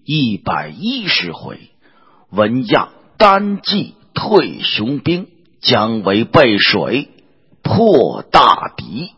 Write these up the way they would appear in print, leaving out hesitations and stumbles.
110回，文样单骑退雄兵，姜维背水破大敌。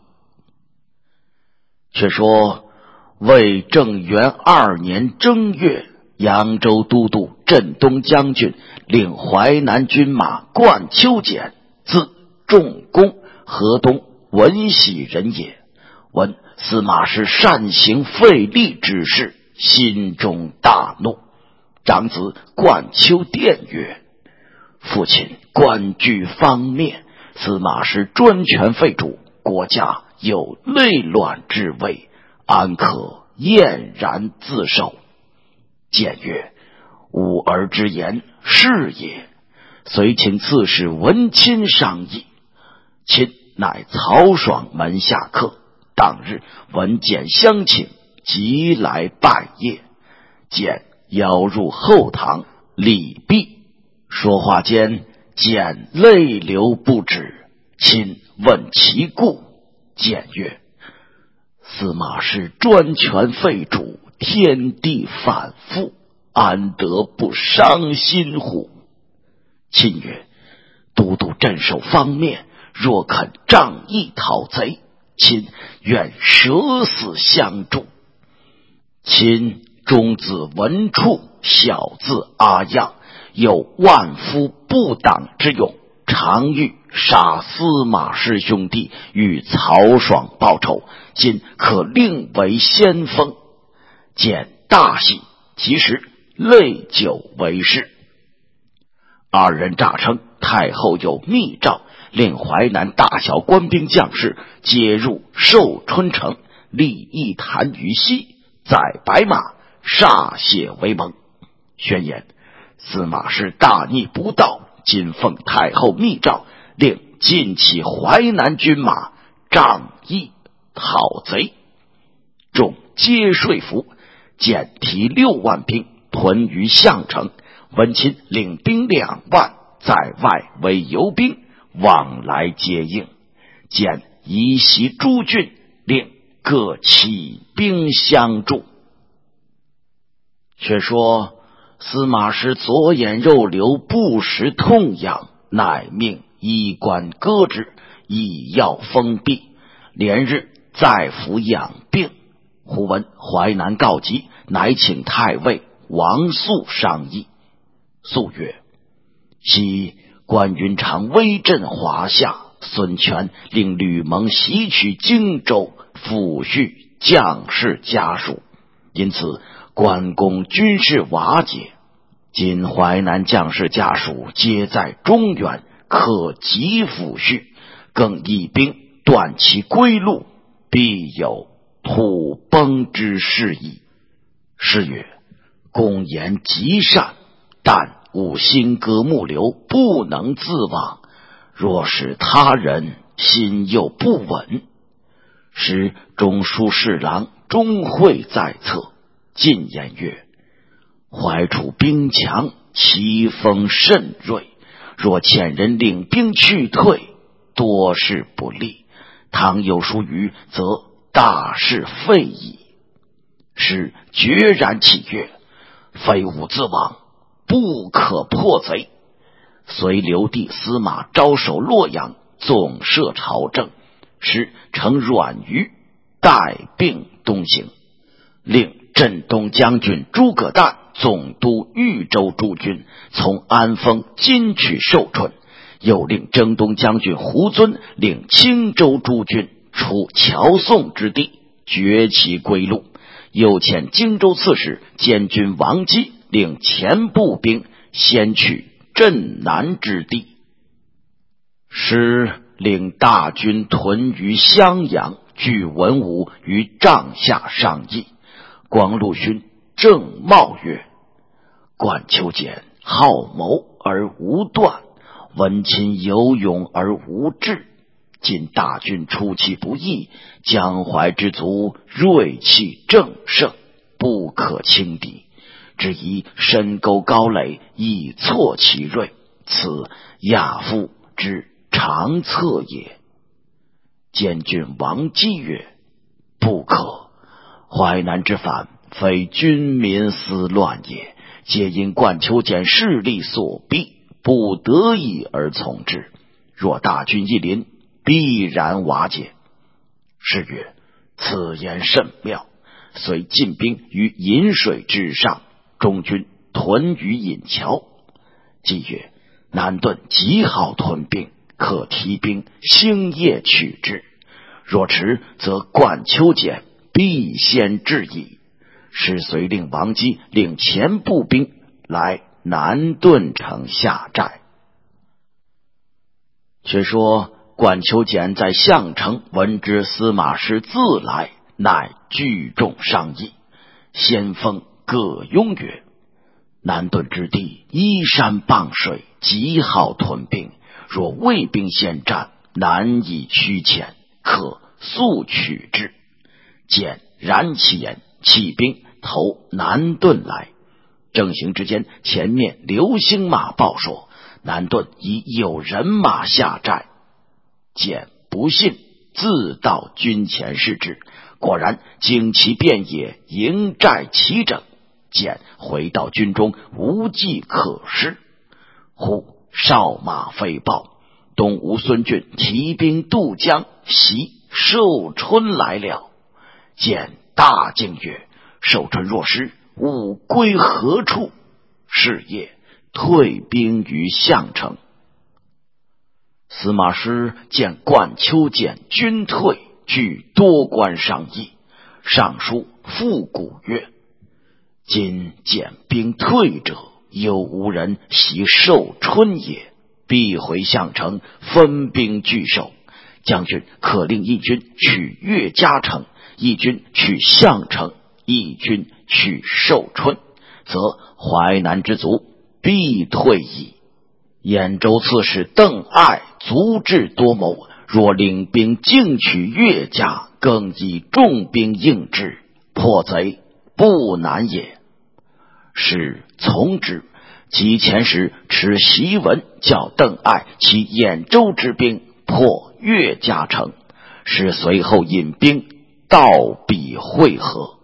却说魏正元2年正月，扬州都督镇东将军领淮南军马冠丘俭，字仲公，河东闻喜人也。闻司马师擅行废立之事，心中大怒。长子冠丘殿曰：父亲官居方面，司马师专权废主，国家有内乱之危，安可晏然自守？谏曰：吾儿之言是也。遂请刺史文钦商议。钦乃曹爽门下客，当日闻简相请，即来拜谒。简邀入后堂，礼毕。说话间，简泪流不止。钦问其故，简曰：司马师专权废主，天地反复，安得不伤心乎？钦曰：都督镇守方面，若肯仗义讨贼，钦愿舍死相助。钦中子文处，小字阿样，有万夫不挡之勇，常欲杀司马师兄弟，与曹爽报仇，今可令为先锋。简大喜，其实泪酒为誓。二人诈称太后有密诏，令淮南大小官兵将士皆入寿春城，立一坛于西，载白马，歃血为盟。宣言：司马师大逆不道，今奉太后密诏，令尽起淮南军马，仗义讨贼。众皆说服，简提6万兵屯于项城，文钦领兵2万在外为游兵，往来接应。简移袭诸郡，令各起兵相助。却说司马师左眼肉瘤不时痛痒，乃命医官割之，医药封闭，连日在府养病。忽闻淮南告急，乃请太尉王肃商议。肃曰：昔关云长威震华夏，孙权令吕蒙袭取荆州，抚恤将士家属，因此关公军事瓦解。今淮南将士家属皆在中原，可急抚恤，更义兵断其归路，必有土崩之势矣。是曰：公言极善，但吾心割木流，不能自往，若使他人，心又不稳。时中书侍郎钟会在侧，进言曰：淮楚兵强，其锋甚锐，若遣人领兵去退，多事不利，倘有疏虞，则大事废矣。是决然起曰：非吾自往，不可破贼。遂留弟司马招守洛阳，总摄朝政，使乘阮瑜带病东行，令镇东将军诸葛诞总督豫州诸军，从安丰进取寿春，又令征东将军胡遵领青州诸军出乔宋之地，绝其归路，又遣荆州刺史监军王基领前步兵先取镇南之地。师领大军屯于襄阳，据文武于帐下商议。光禄勋郑茂曰：冠丘俭好谋而无断，文钦有勇而无智，今大军出其不意，江淮之卒锐气正盛，不可轻敌，只宜深沟高垒，以挫其锐，此亚夫之长策也。监军王基曰：不可，淮南之反， 非军民私乱也，皆因冠丘俭势力所逼，不得已而从之。若大军一临，必然瓦解。是曰：此言甚妙。遂进兵于饮水之上，中军屯于引桥。既曰：南顿极好屯兵，可提兵星夜取之。若迟，则冠丘俭必先至矣。是遂令王基领前步兵来南顿城下寨。却说冠丘俭在项城闻知司马师自来，乃聚众商议。先锋葛雍曰：南顿之地依山傍水，极好屯兵，若魏兵先战，难以驱遣，可速取之。简然其言，起兵投南顿来。正行之间，前面流星马报说南顿已有人马下寨。简不信，自到军前视之，果然旌旗遍野，营寨齐整。简回到军中，无计可施。忽哨马飞报，东吴孙峻提兵渡江，袭寿春来了。简大惊曰：寿春若失，吾归何处？是夜退兵于项城。司马师见冠丘俭军退，据多官商议，上书复古曰：今简兵退者，有无人袭寿春也，必回项城，分兵拒守。将军可令一军取岳家城，一军取项城，一军取寿春，则淮南之卒必退矣。兖州刺史邓艾足智多谋，若领兵进取岳家，更以重兵应之，破贼不难也。是从之。及前时持檄文，叫邓艾起兖州之兵，破岳家城。是随后引兵到彼会合。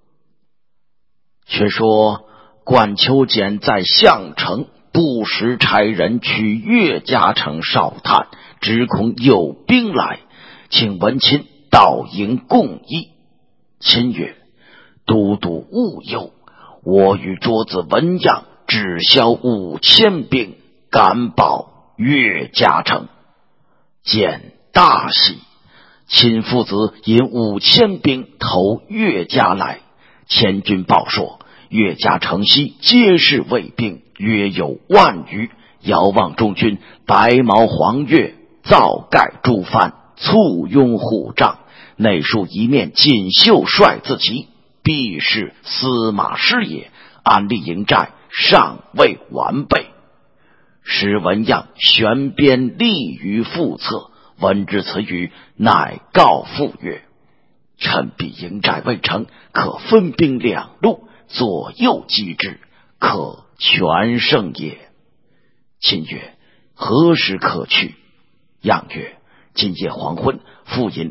却说冠丘俭在项城不时差人去岳家城哨探，只恐有兵来，请文钦到营共议。钦曰：都督勿忧，我与桌子文样只消5000兵，敢保岳家城。简大喜。钦父子引5000兵投岳家来。前军报说，岳家城西皆是魏兵，约有10000余，遥望中军白毛黄钺，皂盖诸帆，簇拥虎帐，内竖一面锦绣帅字旗，必是司马师也。安立营寨尚未完备。使文样悬鞭立于腹侧，闻之此语，乃告父曰：臣必营寨未成，可分兵2路，左右击之，可全胜也。钦曰：何时可去？样曰：今夜黄昏，复引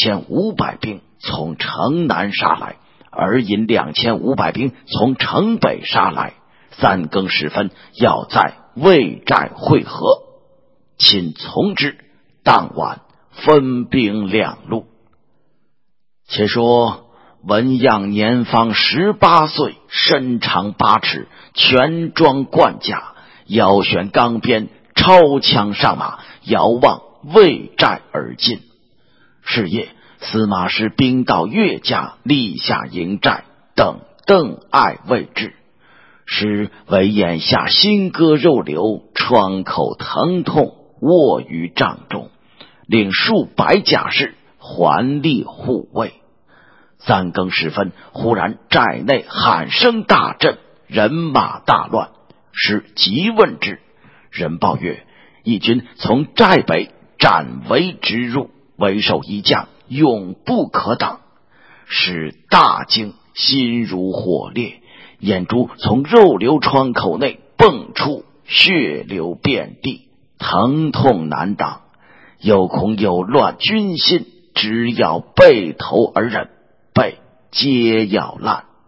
2500兵从城南杀来，而引2500兵从城北杀来，3更时分，要在魏寨会合。钦从之，当晚分兵2路。且说文样年方18岁，身长8尺，全装冠甲，腰悬钢鞭，超枪上马，遥望魏寨而进。是夜，司马师兵到岳家，立下营寨，等邓艾未至。师为眼下心割肉流，窗口疼痛，卧于帐中，领数百甲士环立护卫。3更时分，忽然寨内喊声大震，人马大乱。师急问之，人报曰：义军从寨北斩围直入，为首一将永不可挡。师大惊，心如火烈，眼珠从肉瘤窗口内迸出，血流遍地，疼痛难挡。又恐有乱军心，只要背头而忍，背皆咬烂。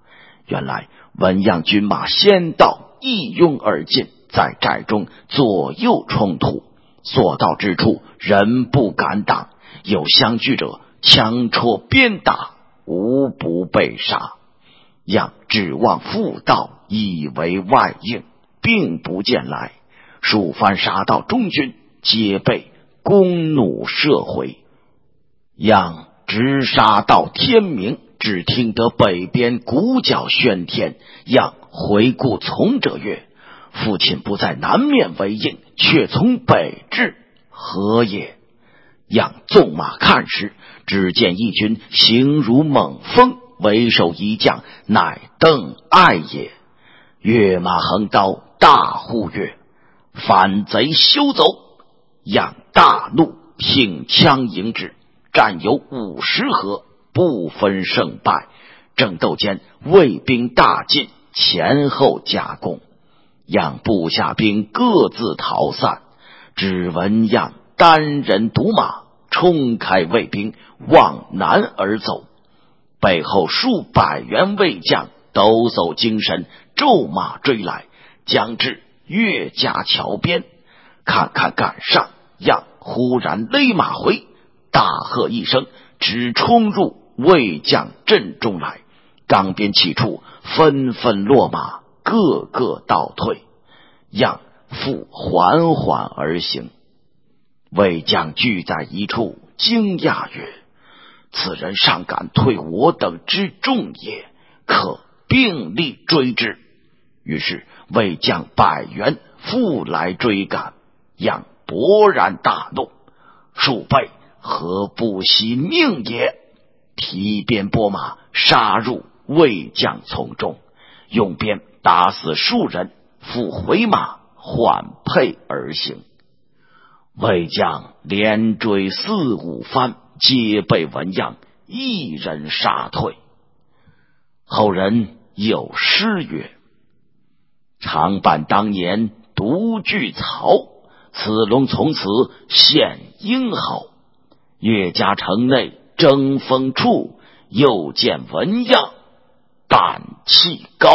原来文样军马先到，一拥而进，在寨中左右冲突，所到之处人不敢挡，有相拒者枪戳鞭打，无不被杀。样指望复道，以为外应，并不见来，数番杀到中军，皆被弓弩射回。样直杀到天明，只听得北边鼓角喧天。样回顾从者曰：父亲不在南面为应，却从北至，何也？样纵马看时，只见一军形如猛风，为首一将乃邓艾也。跃马横刀，大呼曰：反贼休走！样大怒，挺枪迎之，战有50合，不分胜败。争斗间，魏兵大进，前后夹攻，样部下兵各自逃散，只闻样单人独马冲开魏兵，往南而走。背后数百员魏将抖擞精神，骤马追来，将至岳家桥边，看赶上，样忽然勒马回，大喝一声，直冲入魏将阵中来。冈边起处纷纷落马，个个倒退，样复缓缓而行。魏将聚在一处，惊讶曰：此人尚敢退我等之众也，可并力追之。于是魏将100员复来追赶，样勃然大怒，数辈何不惜命也？提鞭拨马，杀入魏将丛中，用鞭打死数人，复回马缓辔而行。魏将连追4、5番，皆被文样一人杀退。后人有诗曰：长坂当年独具曹，此龙从此现英豪。岳家城内争锋处，又见文样胆气高。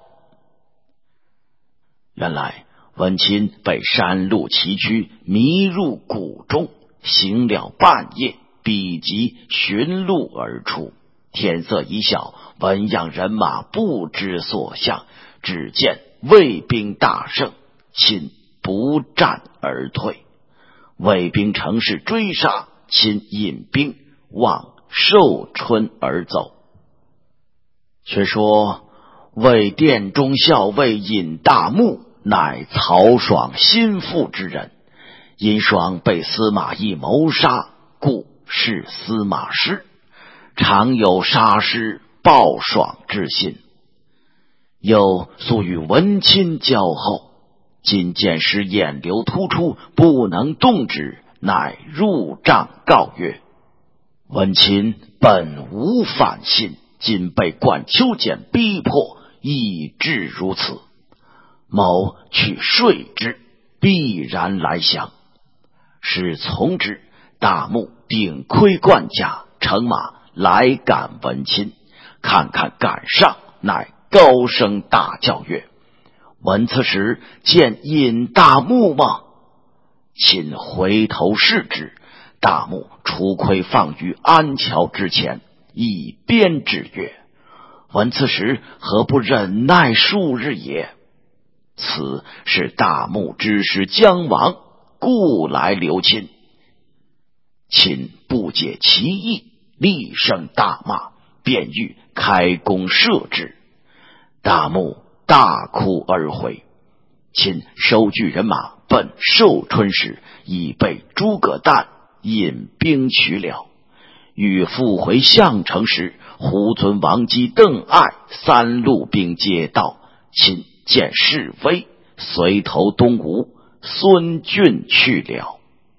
原来文钦被山路崎岖，迷入谷中，行了半夜，彼即寻路而出。天色已晓，文样人马不知所向，只见魏兵大胜，钦不战而退。魏兵乘势追杀，钦引兵往寿春而走。却说魏殿中校尉尹大木，乃曹爽心腹之人，因爽被司马懿谋杀，故是司马师，常有杀师报爽之心。又素与文钦交厚，今见时眼流突出，不能动止，乃入帐告曰：文钦本无反心，今被冠秋俭逼迫，以致如此。某去说之，必然来降。使从之，大木顶盔贯甲，乘马来赶文钦，看赶上，乃高声大叫曰：闻此时见尹大木吗？钦回头视之，大木出盔放于安桥之前，以鞭指曰：闻此时何不忍耐数日也？此是大木之师将亡，故来留钦。钦不解其意，厉声大骂，便欲开弓射之。大木大哭而回。钦收聚人马奔寿春时，已被诸葛诞引兵取了。欲复回项城时，胡遵、王基、邓艾3路兵皆到。钦见势危，随投东吴，孙峻去了。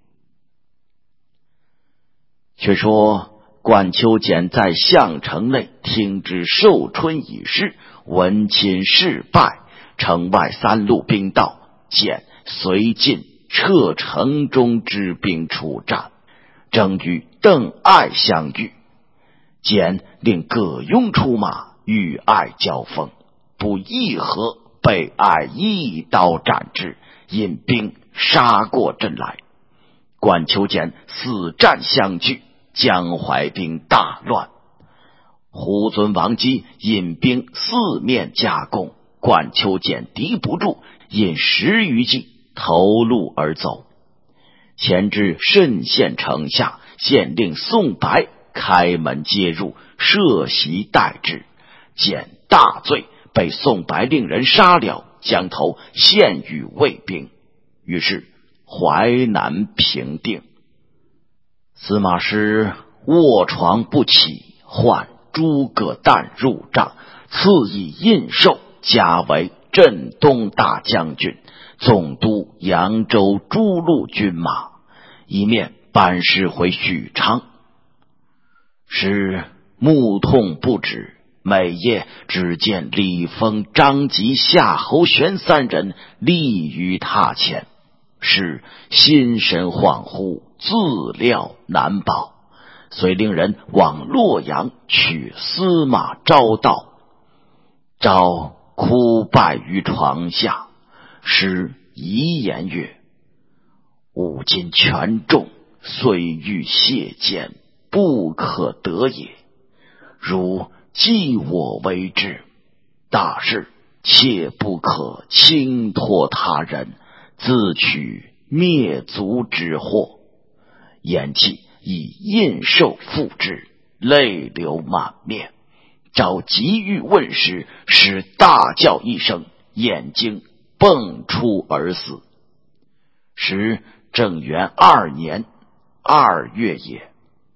却说冠秋俭在项城内听知寿春已失，闻钦事败，城外3路兵到，简随进撤城中之兵出战，正与邓艾相遇。简令葛雍出马， 与爱交锋，不议和，被爱一刀斩之，引兵杀过阵来。管秋俭死战相拒，江淮兵大乱。胡遵、王基引兵四面夹攻，管秋俭敌不住，引10余骑投路而走。前至慎县城下，县令宋白开门接入，设席待之。简大醉，被宋白令人杀了，将头献与卫兵。于是淮南平定。司马师卧床不起，唤诸葛诞入帐，赐以印绶，加为镇东大将军，总督扬州诸路军马，一面班师回许昌。时目痛不止，每夜只见李丰、张吉、夏侯玄3人立于榻前，是心神恍惚，自料难保，遂令人往洛阳取司马昭到。昭哭拜于床下，师遗言曰：吾今权重，虽欲谢剑，不可得也。如既我为之，大事切不可轻托他人，自取灭族之祸。言讫，以印绶付之，泪流满面。昭急欲问时，使大叫一声，眼睛迸出而死。时正元2年2月也。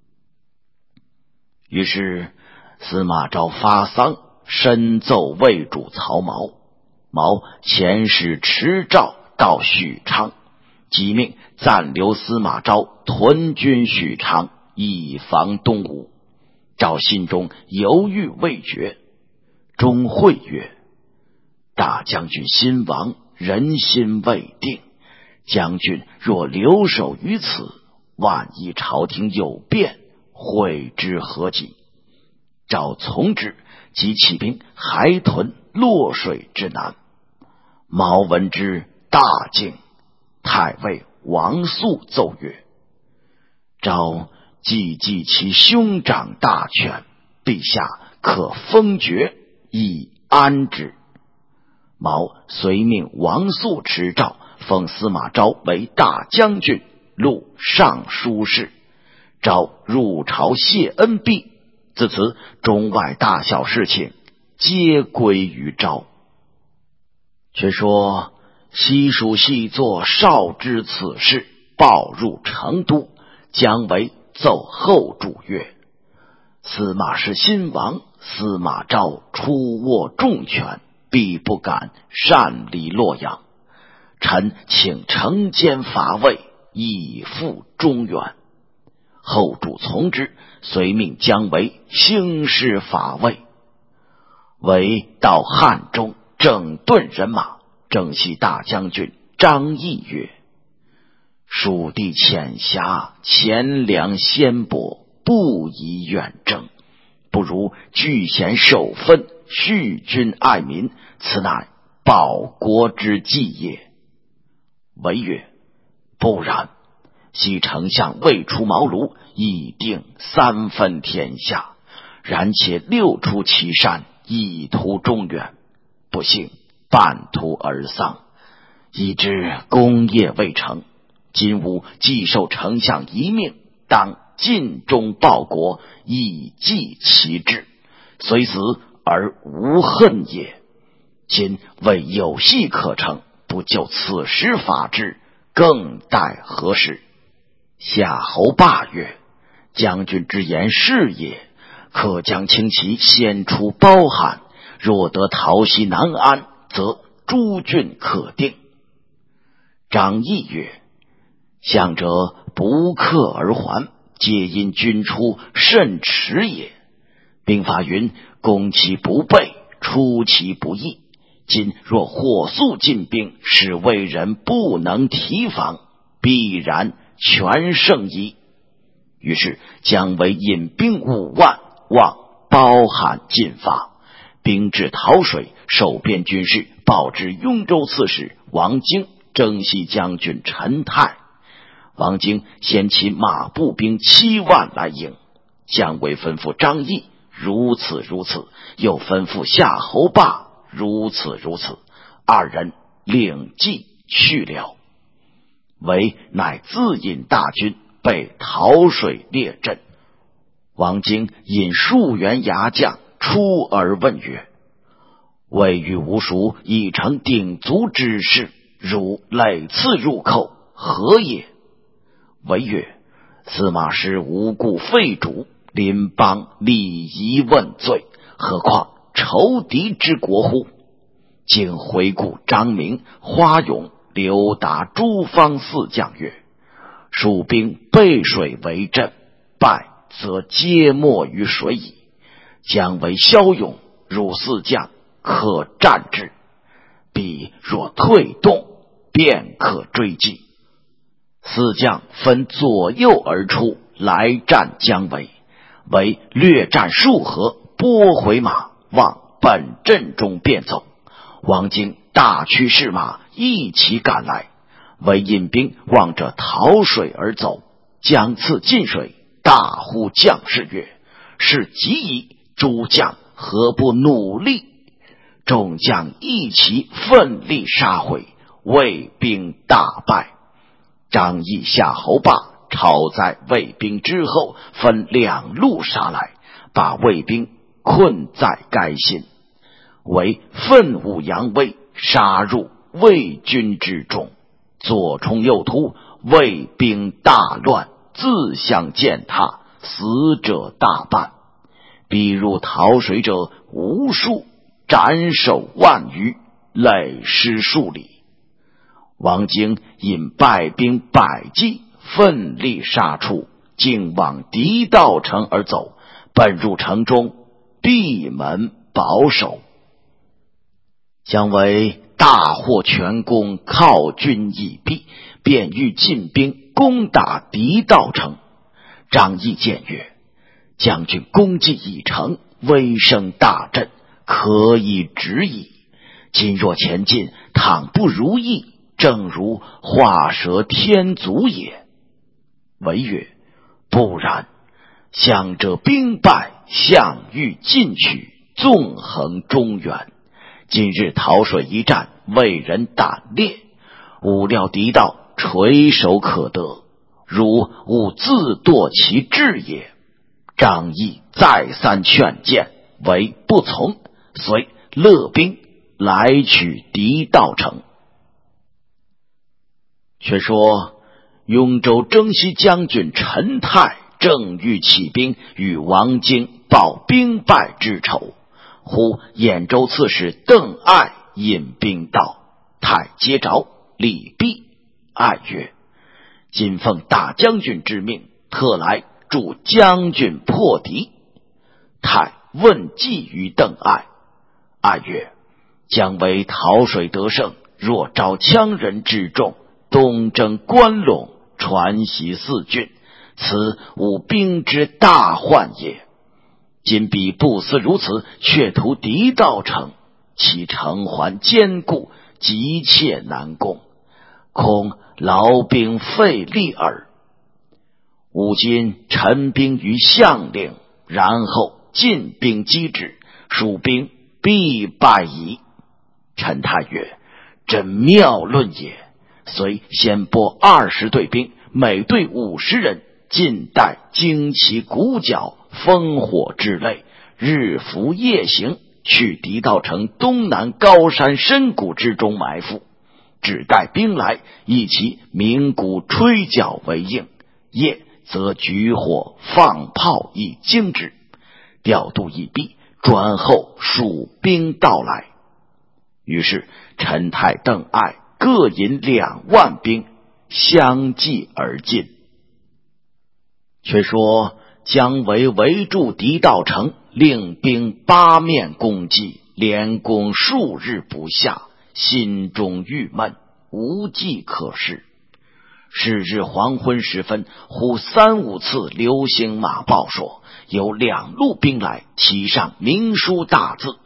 于是司马昭发丧，申奏魏主曹髦。毛遣使持诏到许昌，即命暂留司马昭屯军许昌，以防东吴。昭心中犹豫未决，终会曰：大将军心亡，人心未定，将军若留守于此，万一朝廷有变，悔之何及？昭从之，即起兵还屯洛水之南。毛闻之大惊，太尉王肃奏曰：昭既记其兄长大权，陛下可封爵，以安之。毛遂命王肃持诏，封司马昭为大将军、录尚书事。昭入朝谢恩毕，自此中外大小事情皆归于昭。却说西蜀细作少知此事，报入成都，姜维奏后主曰：司马师亲王，司马昭出握重权，必不敢擅离洛阳。臣请惩奸伐魏，以复中原。后主从之，遂命姜维兴师伐魏。维到汉中，整顿人马，征西大将军张翼曰：蜀地浅狭，钱粮鲜薄，不宜远征，不如聚贤受分，恤君爱民，此乃保国之计也。维曰：不然，昔丞相未出茅庐，已定3分天下，然且6出祁山，以图中原，不幸半途而丧，以致功业未成。今吾既受丞相遗命，当尽忠报国，以继其志，虽死而无恨也。今为有戏可乘，不就此时伐之，更待何时？夏侯霸曰：将军之言是也，可将轻骑先出包含，若得讨西南安，则诸郡可定。张翼曰：向者不克而还，皆因军出甚迟也。兵法云：攻其不备，出其不意。今若火速进兵，使魏人不能提防，必然全胜矣。于是姜维引兵5万往包含进发， 兵至桃水，守边军事报之雍州刺史王经、征西将军陈泰。王经先起马步兵7万来迎，姜维吩咐张翼如此如此，又吩咐夏侯霸如此如此，二人领计去了。维乃自引大军被桃水列阵。王经引数员牙将出而问曰：魏与吴蜀已成鼎足之势，如累次入寇，何也？维曰：司马师无故废主，邻邦礼仪问罪，何况仇敌之国乎？竟回顾张明、花勇、刘达诸方四将曰：蜀兵背水为阵，败则皆没于水矣。姜维骁勇，汝四将可战之，彼若退动，便可追击。四将分左右而出，来战姜维。维略战数合，拨回马，往本阵中便走。王经大驱士马一齐赶来，维引兵望着桃水而走，将次进水，大呼将士曰：是急矣，诸将何不努力？众将一齐奋力杀回，魏兵大败。张翼、夏侯霸抄在魏兵之后，分2路杀来，把魏兵困在该心。为奋武扬威，杀入魏军之中，左冲右突，魏兵大乱，自相践踏，死者大半。逼入桃水者无数，斩首万余，累尸数里。王经引败兵100骑，奋力杀出，竟往狄道城而走，奔入城中，闭门保守。姜维大获全功，犒军已毕，便欲进兵攻打狄道城。张翼谏曰：将军功绩已成，威声大振，可以止矣。今若前进，倘不如意，正如画蛇添足也。维曰：不然，相者兵败，项羽进取，纵横中原。今日桃水一战，为人胆烈，吾料敌道垂手可得，如勿自堕其志也。张翼再三劝谏，为不从，遂勒兵来取狄道城。却说雍州征西将军陈泰正欲起兵与王经报兵败之仇，忽兖州刺史邓艾引兵到，泰接着礼毕。艾曰：今奉大将军之命，特来助将军破敌。泰问计于邓艾。艾曰：姜维桃水得胜，若招羌人之众，东征关陇，传习四郡，此吾兵之大患也。今彼不思如此，却图狄道城，其城环坚固，急切难攻，恐劳兵费力耳。吾今陈兵于项岭，然后进兵击之，蜀兵必败矣。陈泰曰：真妙论也。遂先拨20队兵，每队50人，尽带旌旗鼓角，烽火之类，日伏夜行，去狄道城东南高山深谷之中埋伏，只待兵来，一齐鸣鼓吹角为应，夜则举火放炮以惊之。调度已毕，专候蜀兵到来。于是陈泰、邓艾各引2万兵相继而进。却说姜维围住狄道城，令兵8面攻击，连攻数日不下，心中郁闷，无计可施。是日黄昏时分，忽3、5次流星马报说，有2路兵来，其上明书大字，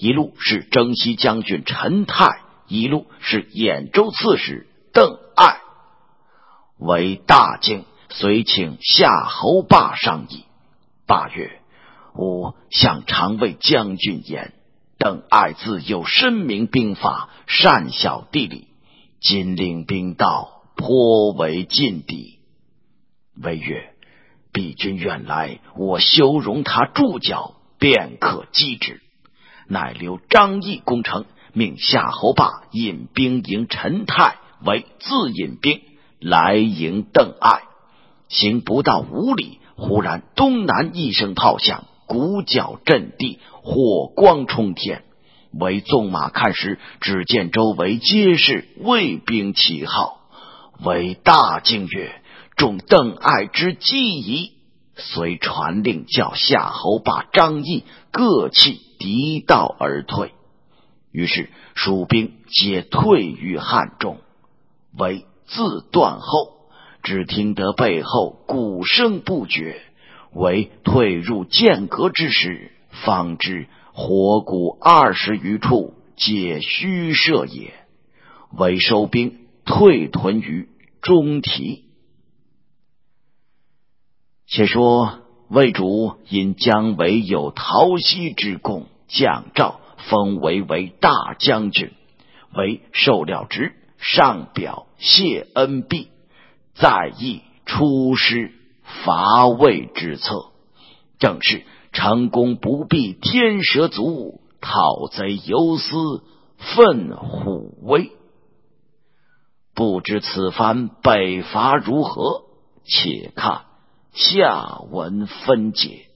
一路是征西将军陈泰，一路是兖州刺史邓艾。为大惊，遂请夏侯霸商议。霸曰：吾向常尉将军言，邓艾自幼深明兵法，善晓地理，今领兵到，颇为劲敌。谓曰：彼君远来，我休容他驻脚，便可击之。乃留张翼攻城，命夏侯霸引兵迎陈泰，为自引兵来迎邓艾。行不到5里，忽然东南一声炮响，鼓角震地，火光冲天。为纵马看时，只见周围皆是卫兵旗号。为大惊曰：中邓艾之计矣！遂传令叫夏侯霸、张翼各弃敌道而退。于是蜀兵皆退于汉中。为自断后，只听得背后鼓声不绝。为退入剑阁之时，方知火鼓20余处，皆虚设也。为收兵，退屯于中提。且说魏主因姜维有讨西之功，降诏封为大将军，为受了职，上表谢恩毕，再议出师伐魏之策。正是成功不避天蛇足，讨贼犹思奋虎威。不知此番北伐如何？且看下文分解。